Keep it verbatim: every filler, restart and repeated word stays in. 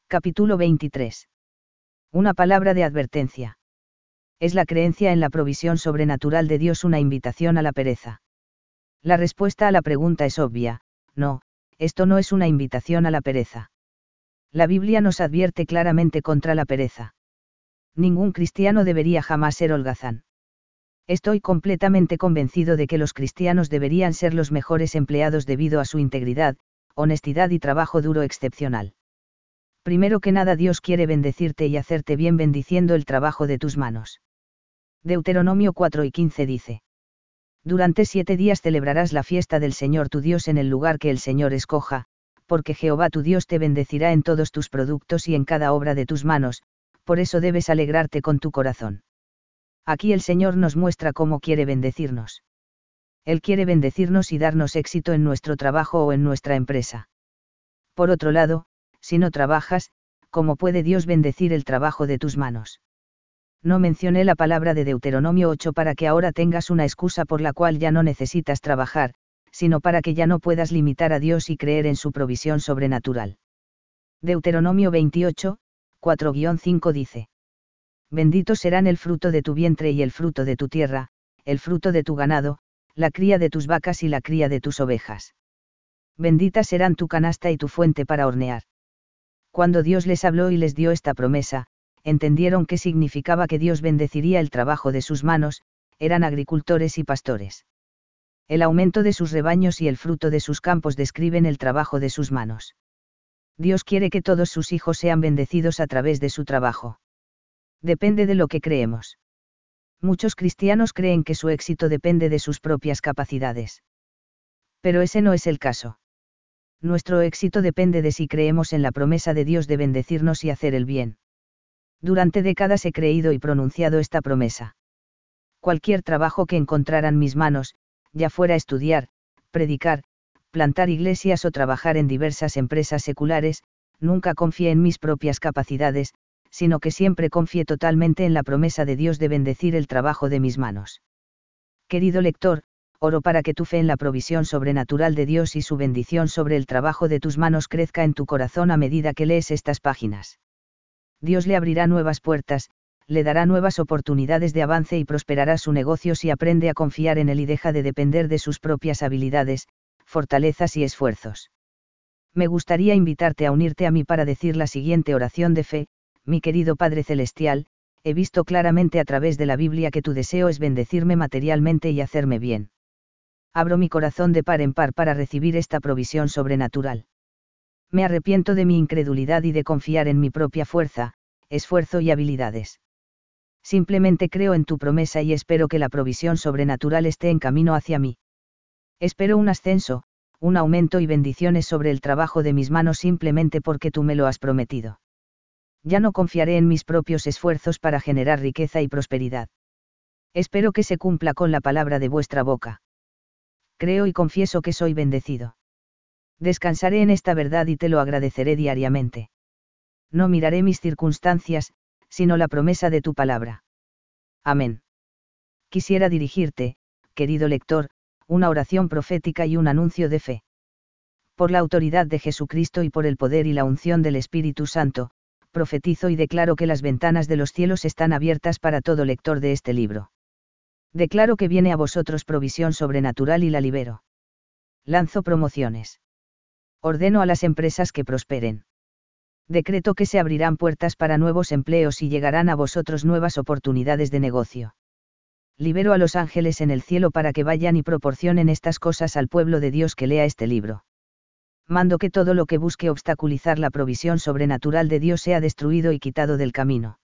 Capítulo veintitrés. Una palabra de advertencia. ¿Es la creencia en la provisión sobrenatural de Dios una invitación a la pereza? La respuesta a la pregunta es obvia: no, esto no es una invitación a la pereza. La Biblia nos advierte claramente contra la pereza. Ningún cristiano debería jamás ser holgazán. Estoy completamente convencido de que los cristianos deberían ser los mejores empleados debido a su integridad, honestidad y trabajo duro excepcional. Primero que nada, Dios quiere bendecirte y hacerte bien bendiciendo el trabajo de tus manos. Deuteronomio cuatro y quince dice: Durante siete días celebrarás la fiesta del Señor tu Dios en el lugar que el Señor escoja, porque Jehová tu Dios te bendecirá en todos tus productos y en cada obra de tus manos, por eso debes alegrarte con tu corazón. Aquí el Señor nos muestra cómo quiere bendecirnos. Él quiere bendecirnos y darnos éxito en nuestro trabajo o en nuestra empresa. Por otro lado, si no trabajas, ¿cómo puede Dios bendecir el trabajo de tus manos? No mencioné la palabra de Deuteronomio ocho para que ahora tengas una excusa por la cual ya no necesitas trabajar, sino para que ya no puedas limitar a Dios y creer en su provisión sobrenatural. Deuteronomio veintiocho, cuatro a cinco dice: Benditos serán el fruto de tu vientre y el fruto de tu tierra, el fruto de tu ganado, la cría de tus vacas y la cría de tus ovejas. Benditas serán tu canasta y tu fuente para hornear. Cuando Dios les habló y les dio esta promesa, entendieron qué significaba que Dios bendeciría el trabajo de sus manos, eran agricultores y pastores. El aumento de sus rebaños y el fruto de sus campos describen el trabajo de sus manos. Dios quiere que todos sus hijos sean bendecidos a través de su trabajo. Depende de lo que creemos. Muchos cristianos creen que su éxito depende de sus propias capacidades. Pero ese no es el caso. Nuestro éxito depende de si creemos en la promesa de Dios de bendecirnos y hacer el bien. Durante décadas he creído y pronunciado esta promesa. Cualquier trabajo que encontraran mis manos, ya fuera estudiar, predicar, plantar iglesias o trabajar en diversas empresas seculares, nunca confié en mis propias capacidades, sino que siempre confié totalmente en la promesa de Dios de bendecir el trabajo de mis manos. Querido lector, oro para que tu fe en la provisión sobrenatural de Dios y su bendición sobre el trabajo de tus manos crezca en tu corazón a medida que lees estas páginas. Dios le abrirá nuevas puertas, le dará nuevas oportunidades de avance y prosperará su negocio si aprende a confiar en él y deja de depender de sus propias habilidades, fortalezas y esfuerzos. Me gustaría invitarte a unirte a mí para decir la siguiente oración de fe: Mi querido Padre Celestial, he visto claramente a través de la Biblia que tu deseo es bendecirme materialmente y hacerme bien. Abro mi corazón de par en par para recibir esta provisión sobrenatural. Me arrepiento de mi incredulidad y de confiar en mi propia fuerza, esfuerzo y habilidades. Simplemente creo en tu promesa y espero que la provisión sobrenatural esté en camino hacia mí. Espero un ascenso, un aumento y bendiciones sobre el trabajo de mis manos simplemente porque tú me lo has prometido. Ya no confiaré en mis propios esfuerzos para generar riqueza y prosperidad. Espero que se cumpla con la palabra de vuestra boca. Creo y confieso que soy bendecido. Descansaré en esta verdad y te lo agradeceré diariamente. No miraré mis circunstancias, sino la promesa de tu palabra. Amén. Quisiera dirigirte, querido lector, una oración profética y un anuncio de fe. Por la autoridad de Jesucristo y por el poder y la unción del Espíritu Santo, profetizo y declaro que las ventanas de los cielos están abiertas para todo lector de este libro. Declaro que viene a vosotros provisión sobrenatural y la libero. Lanzo promociones. Ordeno a las empresas que prosperen. Decreto que se abrirán puertas para nuevos empleos y llegarán a vosotros nuevas oportunidades de negocio. Libero a los ángeles en el cielo para que vayan y proporcionen estas cosas al pueblo de Dios que lea este libro. Mando que todo lo que busque obstaculizar la provisión sobrenatural de Dios sea destruido y quitado del camino.